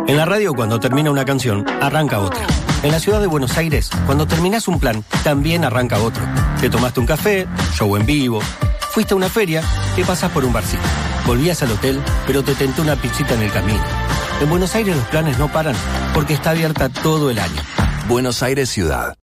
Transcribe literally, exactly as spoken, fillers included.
En la radio, cuando termina una canción, arranca otra. En la ciudad de Buenos Aires, cuando terminás un plan, también arranca otro. Te tomaste un café, show en vivo, fuiste a una feria, te pasás por un barcito. Volvías al hotel, pero te tentó una pizzita en el camino. En Buenos Aires los planes no paran, porque está abierta todo el año. Buenos Aires Ciudad.